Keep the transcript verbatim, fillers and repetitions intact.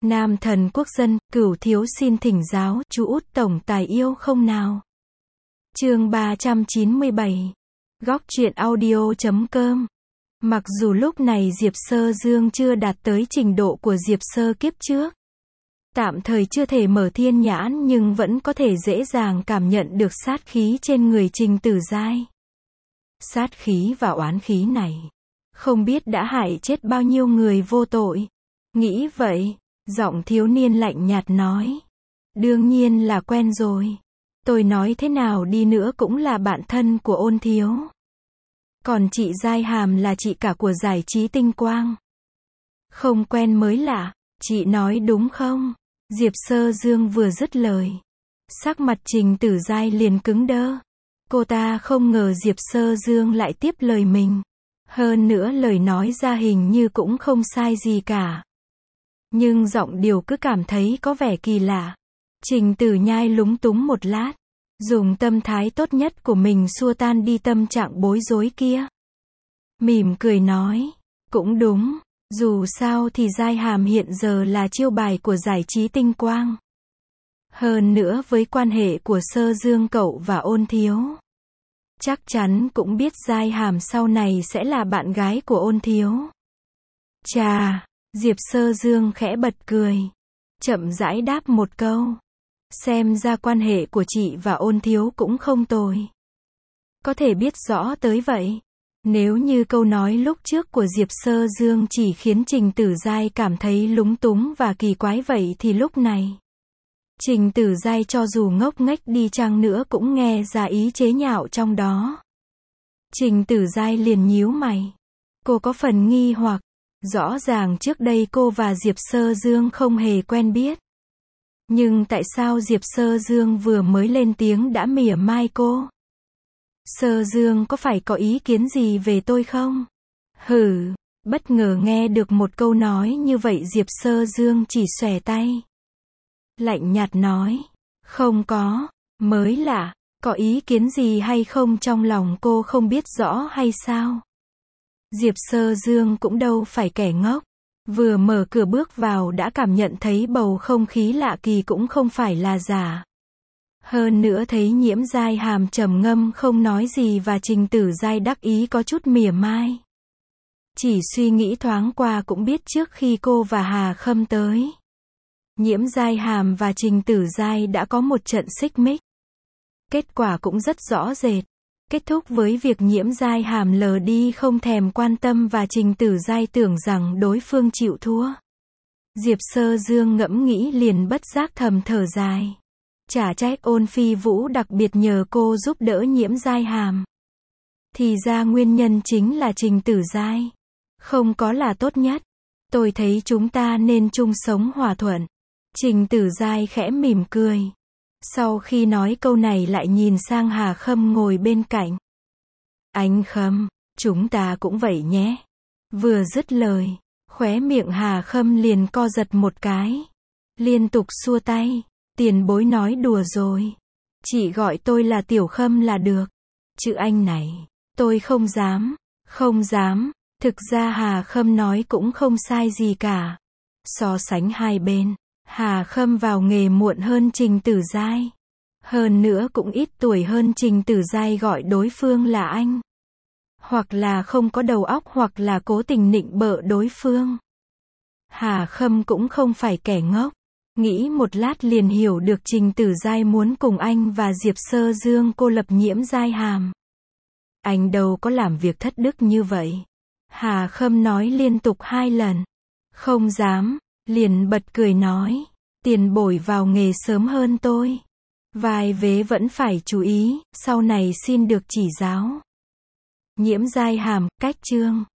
Nam thần quốc dân, cửu thiếu xin thỉnh giáo, chú út tổng tài yêu không nào? Chương ba trăm chín mươi bảy. Góc truyện audio chấm com. Mặc dù lúc này Diệp Sơ Dương chưa đạt tới trình độ của Diệp Sơ kiếp trước, tạm thời chưa thể mở thiên nhãn, nhưng vẫn có thể dễ dàng cảm nhận được sát khí trên người Trình Tử Giai. Sát khí và oán khí này, không biết đã hại chết bao nhiêu người vô tội. Nghĩ vậy, giọng thiếu niên lạnh nhạt nói. Đương nhiên là quen rồi. Tôi nói thế nào đi nữa cũng là bạn thân của Ôn thiếu. Còn chị Giai Hàm là chị cả của giải trí tinh quang. Không quen mới lạ, chị nói đúng không? Diệp Sơ Dương vừa dứt lời, sắc mặt Trình Tử Giai liền cứng đơ. Cô ta không ngờ Diệp Sơ Dương lại tiếp lời mình. Hơn nữa lời nói ra hình như cũng không sai gì cả. Nhưng giọng điệu cứ cảm thấy có vẻ kỳ lạ. Trình Tử Nhai lúng túng một lát, dùng tâm thái tốt nhất của mình xua tan đi tâm trạng bối rối kia. Mỉm cười nói, cũng đúng, dù sao thì Giai Hàm hiện giờ là chiêu bài của giải trí tinh quang. Hơn nữa với quan hệ của Sơ Dương cậu và Ôn thiếu, chắc chắn cũng biết Giai Hàm sau này sẽ là bạn gái của Ôn thiếu. Chà, Diệp Sơ Dương khẽ bật cười, chậm rãi đáp một câu. Xem ra quan hệ của chị và Ôn thiếu cũng không tồi. Có thể biết rõ tới vậy. Nếu như câu nói lúc trước của Diệp Sơ Dương chỉ khiến Trình Tử Giai cảm thấy lúng túng và kỳ quái vậy thì lúc này, Trình Tử Giai cho dù ngốc nghếch đi chăng nữa cũng nghe ra ý chế nhạo trong đó. Trình Tử Giai liền nhíu mày. Cô có phần nghi hoặc. Rõ ràng trước đây cô và Diệp Sơ Dương không hề quen biết. Nhưng tại sao Diệp Sơ Dương vừa mới lên tiếng đã mỉa mai cô? Sơ Dương có phải có ý kiến gì về tôi không? Hừ, bất ngờ nghe được một câu nói như vậy Diệp Sơ Dương chỉ xòe tay. Lạnh nhạt nói, không có, mới lạ, có ý kiến gì hay không trong lòng cô không biết rõ hay sao? Diệp Sơ Dương cũng đâu phải kẻ ngốc. Vừa mở cửa bước vào đã cảm nhận thấy bầu không khí lạ kỳ cũng không phải là giả. Hơn nữa thấy Nhiễm Giai Hàm trầm ngâm không nói gì và Trình Tử Giai đắc ý có chút mỉa mai. Chỉ suy nghĩ thoáng qua cũng biết trước khi cô và Hà Khâm tới, Nhiễm Giai Hàm và Trình Tử Giai đã có một trận xích mích. Kết quả cũng rất rõ rệt. Kết thúc với việc Nhiễm Giai Hàm lờ đi không thèm quan tâm và Trình Tử Giai tưởng rằng đối phương chịu thua. Diệp Sơ Dương ngẫm nghĩ liền bất giác thầm thở dài. Chả trách Ôn Phi Vũ đặc biệt nhờ cô giúp đỡ Nhiễm Giai Hàm. Thì ra nguyên nhân chính là Trình Tử Giai. Không có là tốt nhất. Tôi thấy chúng ta nên chung sống hòa thuận. Trình Tử Giai khẽ mỉm cười. Sau khi nói câu này lại nhìn sang Hà Khâm ngồi bên cạnh. Anh Khâm, chúng ta cũng vậy nhé. Vừa dứt lời, khóe miệng Hà Khâm liền co giật một cái. Liên tục xua tay. Tiền bối nói đùa rồi. Chị gọi tôi là Tiểu Khâm là được. Chữ anh này, tôi không dám. Không dám. Thực ra Hà Khâm nói cũng không sai gì cả. So sánh hai bên, Hà Khâm vào nghề muộn hơn Trình Tử Giai. Hơn nữa cũng ít tuổi hơn Trình Tử Giai gọi đối phương là anh. Hoặc là không có đầu óc hoặc là cố tình nịnh bợ đối phương. Hà Khâm cũng không phải kẻ ngốc. Nghĩ một lát liền hiểu được Trình Tử Giai muốn cùng anh và Diệp Sơ Dương cô lập Nhiễm Giai Hàm. Anh đâu có làm việc thất đức như vậy. Hà Khâm nói liên tục hai lần. Không dám. Liền bật cười nói. Tiền bối vào nghề sớm hơn tôi. Vài vế vẫn phải chú ý, sau này xin được chỉ giáo. Nhiễm Giai Hàm, cách chương.